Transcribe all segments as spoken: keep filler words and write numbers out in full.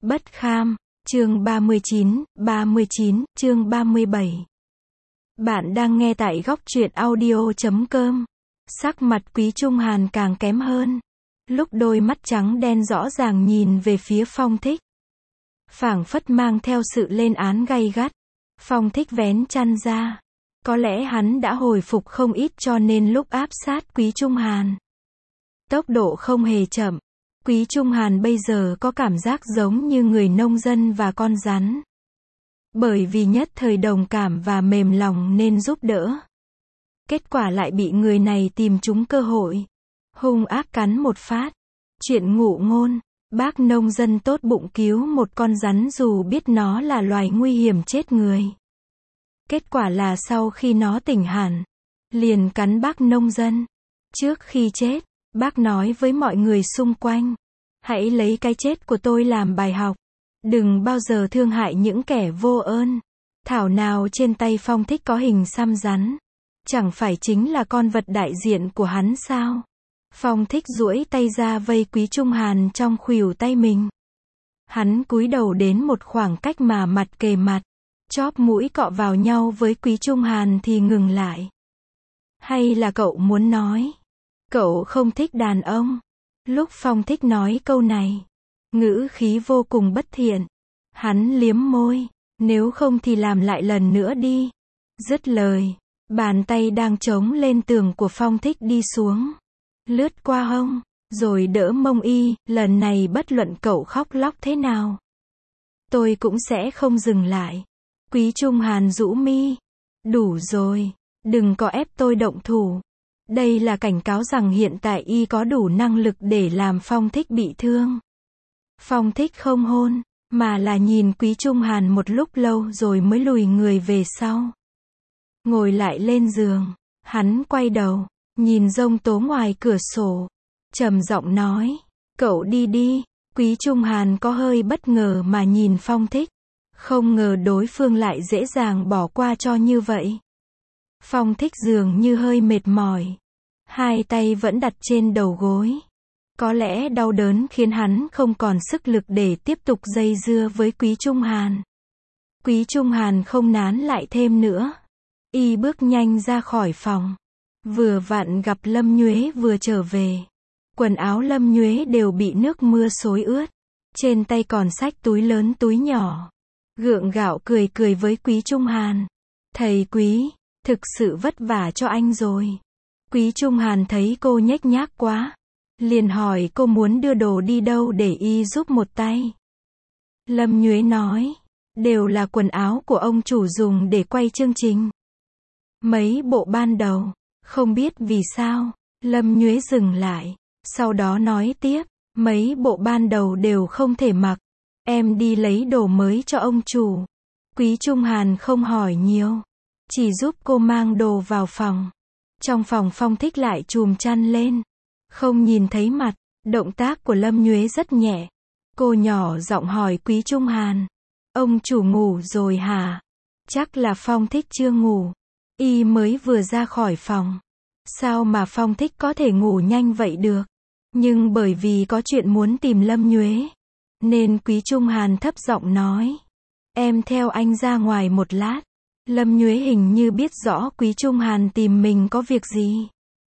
Bất kham, chương ba mươi chín, ba mươi chín, chương ba mươi bảy. Bạn đang nghe tại góc truyện audio chấm com. Sắc mặt Quý Trung Hàn càng kém hơn. Lúc đôi mắt trắng đen rõ ràng nhìn về phía Phong Thích. Phảng phất mang theo sự lên án gay gắt. Phong Thích vén chăn ra. Có lẽ hắn đã hồi phục không ít cho nên lúc áp sát Quý Trung Hàn. Tốc độ không hề chậm. Quý Trung Hàn bây giờ có cảm giác giống như người nông dân và con rắn. Bởi vì nhất thời đồng cảm và mềm lòng nên giúp đỡ. Kết quả lại bị người này tìm trúng cơ hội. Hung ác cắn một phát. Chuyện ngụ ngôn, bác nông dân tốt bụng cứu một con rắn dù biết nó là loài nguy hiểm chết người. Kết quả là sau khi nó tỉnh hẳn, liền cắn bác nông dân. Trước khi chết, bác nói với mọi người xung quanh, hãy lấy cái chết của tôi làm bài học. Đừng bao giờ thương hại những kẻ vô ơn. Thảo nào trên tay Phong Thích có hình xăm rắn. Chẳng phải chính là con vật đại diện của hắn sao? Phong Thích duỗi tay ra vây Quý Trung Hàn trong khuỷu tay mình. Hắn cúi đầu đến một khoảng cách mà mặt kề mặt. Chóp mũi cọ vào nhau với Quý Trung Hàn thì ngừng lại. Hay là cậu muốn nói, cậu không thích đàn ông? Lúc Phong Thích nói câu này, ngữ khí vô cùng bất thiện. Hắn liếm môi, nếu không thì làm lại lần nữa đi. Dứt lời, bàn tay đang chống lên tường của Phong Thích đi xuống. Lướt qua hông, rồi đỡ mông y, lần này bất luận cậu khóc lóc thế nào, tôi cũng sẽ không dừng lại. Quý Trung Hàn rũ mi. Đủ rồi, đừng có ép tôi động thủ. Đây là cảnh cáo rằng hiện tại y có đủ năng lực để làm Phong Thích bị thương. Phong Thích không hôn, mà là nhìn Quý Trung Hàn một lúc lâu rồi mới lùi người về sau. Ngồi lại lên giường, hắn quay đầu, nhìn giông tố ngoài cửa sổ. Trầm giọng nói, cậu đi đi. Quý Trung Hàn có hơi bất ngờ mà nhìn Phong Thích. Không ngờ đối phương lại dễ dàng bỏ qua cho như vậy. Phong Thích dường như hơi mệt mỏi. Hai tay vẫn đặt trên đầu gối. Có lẽ đau đớn khiến hắn không còn sức lực để tiếp tục dây dưa với Quý Trung Hàn. Quý Trung Hàn không nán lại thêm nữa. Y bước nhanh ra khỏi phòng. Vừa vặn gặp Lâm Nhuế vừa trở về. Quần áo Lâm Nhuế đều bị nước mưa xối ướt. Trên tay còn xách túi lớn túi nhỏ. Gượng gạo cười cười với Quý Trung Hàn. Thầy Quý, thực sự vất vả cho anh rồi. Quý Trung Hàn thấy cô nhếch nhác quá. Liền hỏi cô muốn đưa đồ đi đâu để y giúp một tay. Lâm Nhuế nói, đều là quần áo của ông chủ dùng để quay chương trình. Mấy bộ ban đầu, không biết vì sao, Lâm Nhuế dừng lại. Sau đó nói tiếp, mấy bộ ban đầu đều không thể mặc. Em đi lấy đồ mới cho ông chủ. Quý Trung Hàn không hỏi nhiều, chỉ giúp cô mang đồ vào phòng. Trong phòng Phong Thích lại chùm chăn lên. Không nhìn thấy mặt, động tác của Lâm Nhuế rất nhẹ. Cô nhỏ giọng hỏi Quý Trung Hàn, ông chủ ngủ rồi hả? Chắc là Phong Thích chưa ngủ. Y mới vừa ra khỏi phòng. Sao mà Phong Thích có thể ngủ nhanh vậy được? Nhưng bởi vì có chuyện muốn tìm Lâm Nhuế, nên Quý Trung Hàn thấp giọng nói, em theo anh ra ngoài một lát. Lâm Nhuế hình như biết rõ Quý Trung Hàn tìm mình có việc gì.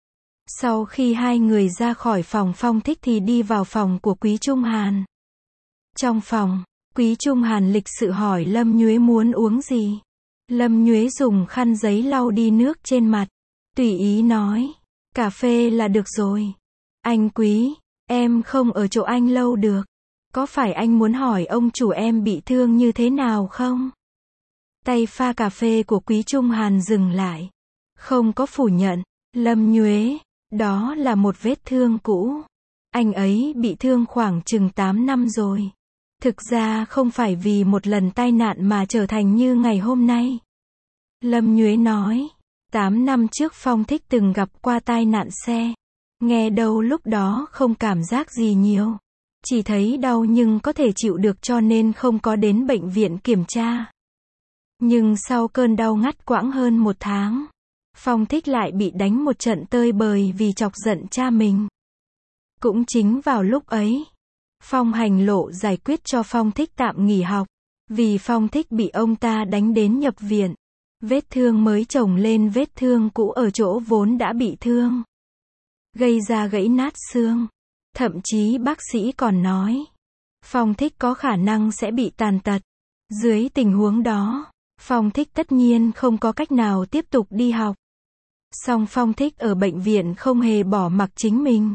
Sau khi hai người ra khỏi phòng Phong Thích thì đi vào phòng của Quý Trung Hàn. Trong phòng, Quý Trung Hàn lịch sự hỏi Lâm Nhuế muốn uống gì. Lâm Nhuế dùng khăn giấy lau đi nước trên mặt. Tùy ý nói, cà phê là được rồi. Anh Quý, em không ở chỗ anh lâu được. Có phải anh muốn hỏi ông chủ em bị thương như thế nào không? Tay pha cà phê của Quý Trung Hàn dừng lại. Không có phủ nhận. Lâm Nhuế, đó là một vết thương cũ. Anh ấy bị thương khoảng chừng tám năm rồi. Thực ra không phải vì một lần tai nạn mà trở thành như ngày hôm nay. Lâm Nhuế nói, tám năm trước Phong Thích từng gặp qua tai nạn xe. Nghe đâu lúc đó không cảm giác gì nhiều. Chỉ thấy đau nhưng có thể chịu được cho nên không có đến bệnh viện kiểm tra. Nhưng sau cơn đau ngắt quãng hơn một tháng, Phong Thích lại bị đánh một trận tơi bời vì chọc giận cha mình. Cũng chính vào lúc ấy, Phong Hành Lộ giải quyết cho Phong Thích tạm nghỉ học, vì Phong Thích bị ông ta đánh đến nhập viện. Vết thương mới chồng lên vết thương cũ ở chỗ vốn đã bị thương, gây ra gãy nát xương. Thậm chí bác sĩ còn nói, Phong Thích có khả năng sẽ bị tàn tật. Dưới tình huống đó, Phong Thích tất nhiên không có cách nào tiếp tục đi học. Song Phong Thích ở bệnh viện không hề bỏ mặc chính mình.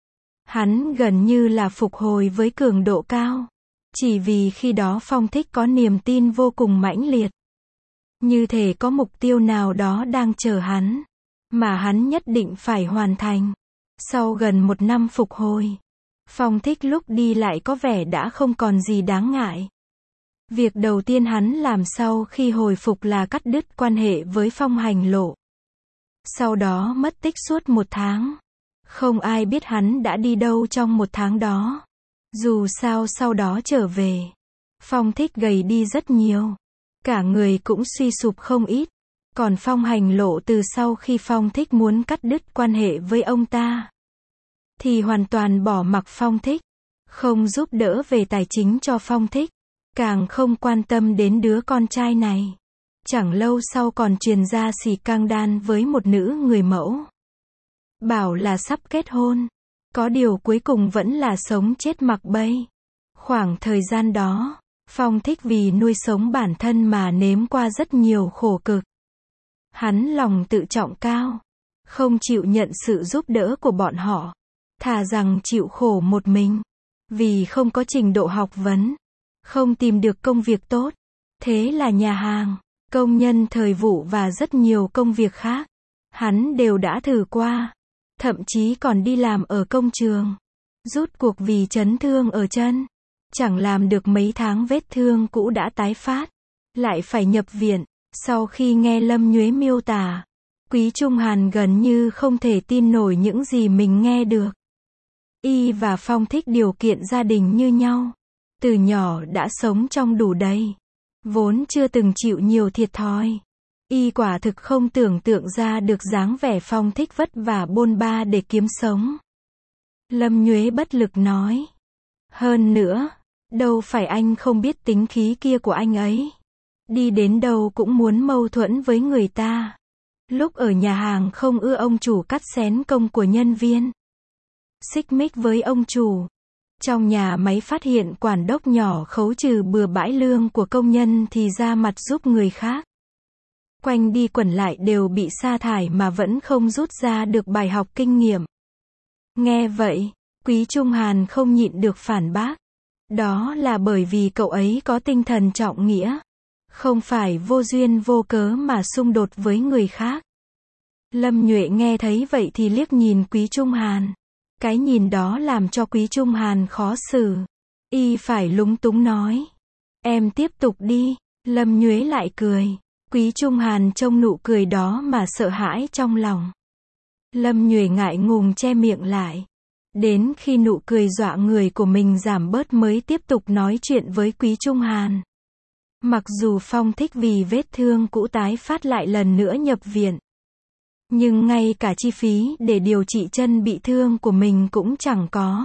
Hắn gần như là phục hồi với cường độ cao. Chỉ vì khi đó Phong Thích có niềm tin vô cùng mãnh liệt. Như thể có mục tiêu nào đó đang chờ hắn, mà hắn nhất định phải hoàn thành. Sau gần một năm phục hồi, Phong Thích lúc đi lại có vẻ đã không còn gì đáng ngại. Việc đầu tiên hắn làm sau khi hồi phục là cắt đứt quan hệ với Phong Hành Lộ. Sau đó mất tích suốt một tháng. Không ai biết hắn đã đi đâu trong một tháng đó. Dù sao sau đó trở về, Phong Thích gầy đi rất nhiều. Cả người cũng suy sụp không ít. Còn Phong Hành Lộ từ sau khi Phong Thích muốn cắt đứt quan hệ với ông ta, thì hoàn toàn bỏ mặc Phong Thích. Không giúp đỡ về tài chính cho Phong Thích. Càng không quan tâm đến đứa con trai này. Chẳng lâu sau còn truyền ra xì căng đan với một nữ người mẫu. Bảo là sắp kết hôn. Có điều cuối cùng vẫn là sống chết mặc bay. Khoảng thời gian đó, Phong Thích vì nuôi sống bản thân mà nếm qua rất nhiều khổ cực. Hắn lòng tự trọng cao, không chịu nhận sự giúp đỡ của bọn họ. Thà rằng chịu khổ một mình. Vì không có trình độ học vấn, không tìm được công việc tốt. Thế là nhà hàng, công nhân thời vụ và rất nhiều công việc khác, hắn đều đã thử qua. Thậm chí còn đi làm ở công trường. Rút cuộc vì chấn thương ở chân. Chẳng làm được mấy tháng vết thương cũ đã tái phát. Lại phải nhập viện. Sau khi nghe Lâm Nhuế miêu tả, Quý Trung Hàn gần như không thể tin nổi những gì mình nghe được. Y và Phong Thích điều kiện gia đình như nhau. Từ nhỏ đã sống trong đủ đầy. Vốn chưa từng chịu nhiều thiệt thòi. Y quả thực không tưởng tượng ra được dáng vẻ Phong Thích vất vả bôn ba để kiếm sống. Lâm Nhuế bất lực nói. Hơn nữa, đâu phải anh không biết tính khí kia của anh ấy. Đi đến đâu cũng muốn mâu thuẫn với người ta. Lúc ở nhà hàng không ưa ông chủ cắt xén công của nhân viên. Xích mích với ông chủ. Trong nhà máy phát hiện quản đốc nhỏ khấu trừ bừa bãi lương của công nhân thì ra mặt giúp người khác. Quanh đi quẩn lại đều bị sa thải mà vẫn không rút ra được bài học kinh nghiệm. Nghe vậy, Quý Trung Hàn không nhịn được phản bác. Đó là bởi vì cậu ấy có tinh thần trọng nghĩa. Không phải vô duyên vô cớ mà xung đột với người khác. Lâm Nhuệ nghe thấy vậy thì liếc nhìn Quý Trung Hàn. Cái nhìn đó làm cho Quý Trung Hàn khó xử. Y phải lúng túng nói. Em tiếp tục đi. Lâm Nhuế lại cười. Quý Trung Hàn trông nụ cười đó mà sợ hãi trong lòng. Lâm Nhuế ngại ngùng che miệng lại. Đến khi nụ cười dọa người của mình giảm bớt mới tiếp tục nói chuyện với Quý Trung Hàn. Mặc dù Phong Thích vì vết thương cũ tái phát lại lần nữa nhập viện. Nhưng ngay cả chi phí để điều trị chân bị thương của mình cũng chẳng có.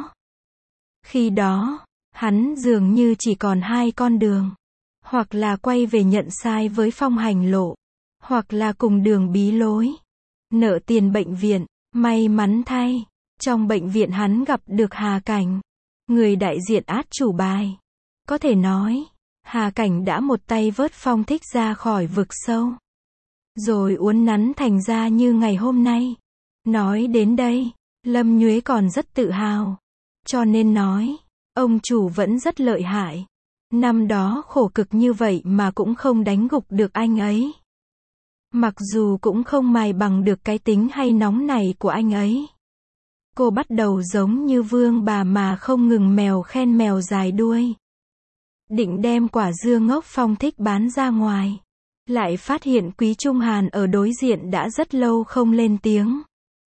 Khi đó, hắn dường như chỉ còn hai con đường. Hoặc là quay về nhận sai với Phong Hành Lộ. Hoặc là cùng đường bí lối. Nợ tiền bệnh viện. May mắn thay, trong bệnh viện hắn gặp được Hà Cảnh. Người đại diện át chủ bài. Có thể nói, Hà Cảnh đã một tay vớt Phong Thích ra khỏi vực sâu. Rồi uốn nắn thành ra như ngày hôm nay. Nói đến đây, Lâm Nhuế còn rất tự hào. Cho nên nói, ông chủ vẫn rất lợi hại. Năm đó khổ cực như vậy mà cũng không đánh gục được anh ấy. Mặc dù cũng không mài bằng được cái tính hay nóng này của anh ấy. Cô bắt đầu giống như vương bà mà không ngừng mèo khen mèo dài đuôi. Định đem quả dưa ngốc Phong Thích bán ra ngoài. Lại phát hiện Quý Trung Hàn ở đối diện đã rất lâu không lên tiếng.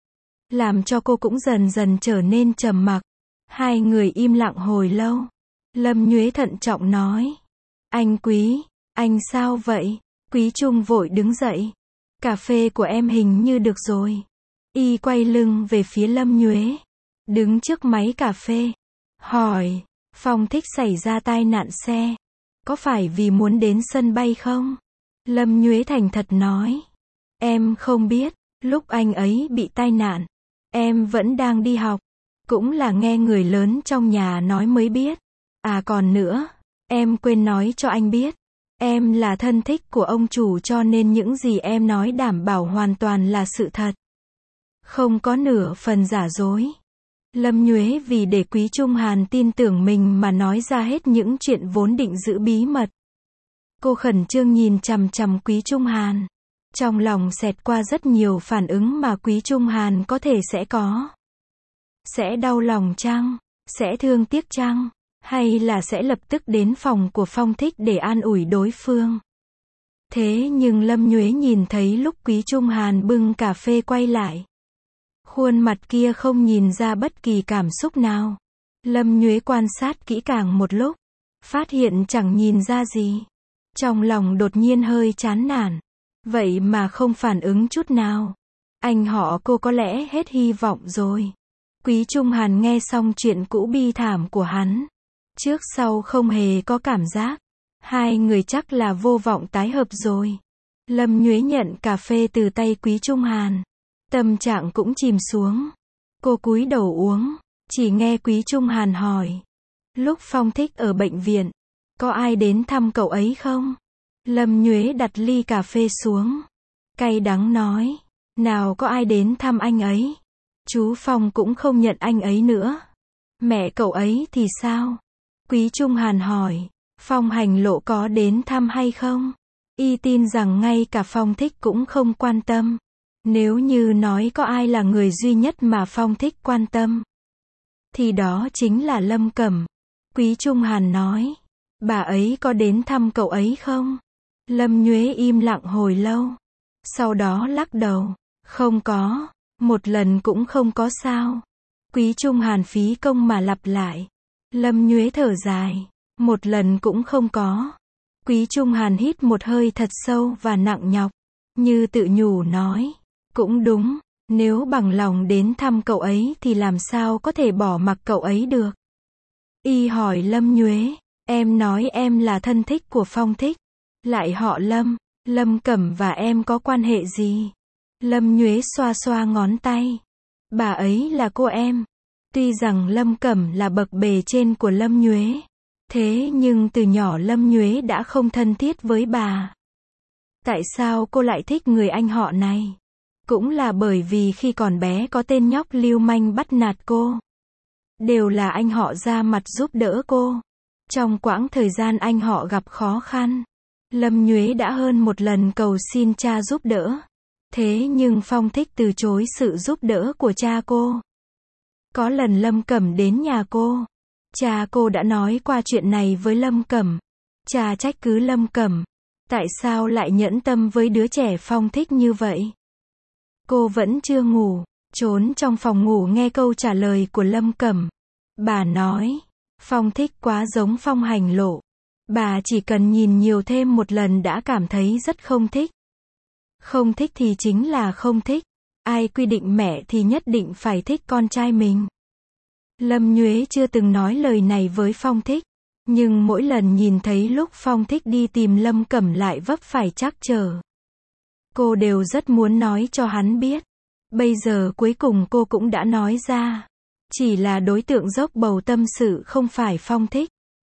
Làm cho cô cũng dần dần trở nên trầm mặc. Hai người im lặng hồi lâu. Lâm Nhuế thận trọng nói. Anh Quý, anh sao vậy? Quý Trung vội đứng dậy. Cà phê của em hình như được rồi. Y quay lưng về phía Lâm Nhuế. Đứng trước máy cà phê. Hỏi, Phong Thích xảy ra tai nạn xe. Có phải vì muốn đến sân bay không? Lâm Nhuế thành thật nói. Em không biết, lúc anh ấy bị tai nạn, em vẫn đang đi học. Cũng là nghe người lớn trong nhà nói mới biết. À còn nữa, em quên nói cho anh biết. Em là thân thích của ông chủ cho nên những gì em nói đảm bảo hoàn toàn là sự thật. Không có nửa phần giả dối. Lâm Nhuế vì để Quý Trung Hàn tin tưởng mình mà nói ra hết những chuyện vốn định giữ bí mật. Cô khẩn trương nhìn chằm chằm Quý Trung Hàn. Trong lòng xẹt qua rất nhiều phản ứng mà Quý Trung Hàn có thể sẽ có. Sẽ đau lòng chăng? Sẽ thương tiếc chăng? Hay là sẽ lập tức đến phòng của Phong Thích để an ủi đối phương? Thế nhưng Lâm Nhuế nhìn thấy lúc Quý Trung Hàn bưng cà phê quay lại. Khuôn mặt kia không nhìn ra bất kỳ cảm xúc nào. Lâm Nhuế quan sát kỹ càng một lúc. Phát hiện chẳng nhìn ra gì. Trong lòng đột nhiên hơi chán nản. Vậy mà không phản ứng chút nào. Anh họ cô có lẽ hết hy vọng rồi. Quý Trung Hàn nghe xong chuyện cũ bi thảm của hắn. Trước sau không hề có cảm giác. Hai người chắc là vô vọng tái hợp rồi. Lâm Nhuế nhận cà phê từ tay Quý Trung Hàn. Tâm trạng cũng chìm xuống. Cô cúi đầu uống. Chỉ nghe Quý Trung Hàn hỏi. Lúc Phong Thích ở bệnh viện, có ai đến thăm cậu ấy không? Lâm Nhuế đặt ly cà phê xuống. Cay đắng nói. Nào có ai đến thăm anh ấy. Chú Phong cũng không nhận anh ấy nữa. Mẹ cậu ấy thì sao? Quý Trung Hàn hỏi. Phong Hành Lộ có đến thăm hay không? Y tin rằng ngay cả Phong Thích cũng không quan tâm. Nếu như nói có ai là người duy nhất mà Phong Thích quan tâm, thì đó chính là Lâm Cẩm. Quý Trung Hàn nói. Bà ấy có đến thăm cậu ấy không? Lâm Nhuế im lặng hồi lâu. Sau đó lắc đầu. Không có. Một lần cũng không có sao. Quý Trung Hàn phí công mà lặp lại. Lâm Nhuế thở dài. Một lần cũng không có. Quý Trung Hàn hít một hơi thật sâu và nặng nhọc. Như tự nhủ nói. Cũng đúng. Nếu bằng lòng đến thăm cậu ấy thì làm sao có thể bỏ mặc cậu ấy được. Y hỏi Lâm Nhuế. Em nói em là thân thích của Phong Thích. Lại họ Lâm. Lâm Cẩm và em có quan hệ gì? Lâm Nhuế xoa xoa ngón tay. Bà ấy là cô em. Tuy rằng Lâm Cẩm là bậc bề trên của Lâm Nhuế. Thế nhưng từ nhỏ Lâm Nhuế đã không thân thiết với bà. Tại sao cô lại thích người anh họ này? Cũng là bởi vì khi còn bé có tên nhóc lưu manh bắt nạt cô. Đều là anh họ ra mặt giúp đỡ cô. Trong quãng thời gian anh họ gặp khó khăn, Lâm Nhuế đã hơn một lần cầu xin cha giúp đỡ. Thế nhưng Phong Thích từ chối sự giúp đỡ của cha cô. Có lần Lâm Cẩm đến nhà cô. Cha cô đã nói qua chuyện này với Lâm Cẩm. Cha trách cứ Lâm Cẩm. Tại sao lại nhẫn tâm với đứa trẻ Phong Thích như vậy? Cô vẫn chưa ngủ. Trốn trong phòng ngủ nghe câu trả lời của Lâm Cẩm. Bà nói. Phong Thích quá giống Phong Hành Lộ. Bà chỉ cần nhìn nhiều thêm một lần đã cảm thấy rất không thích. Không thích thì chính là không thích. Ai quy định mẹ thì nhất định phải thích con trai mình. Lâm Nhuế chưa từng nói lời này với Phong Thích. Nhưng mỗi lần nhìn thấy lúc Phong Thích đi tìm Lâm Cẩm lại vấp phải trắc trở, cô đều rất muốn nói cho hắn biết. Bây giờ cuối cùng cô cũng đã nói ra. Chỉ là đối tượng dốc bầu tâm sự không phải Phong Thích,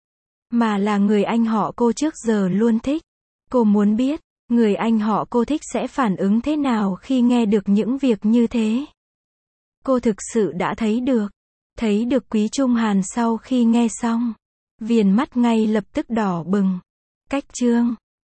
mà là người anh họ cô trước giờ luôn thích. Cô muốn biết, người anh họ cô thích sẽ phản ứng thế nào khi nghe được những việc như thế. Cô thực sự đã thấy được. Thấy được Quý Trung Hàn sau khi nghe xong. Viền mắt ngay lập tức đỏ bừng. Cách chương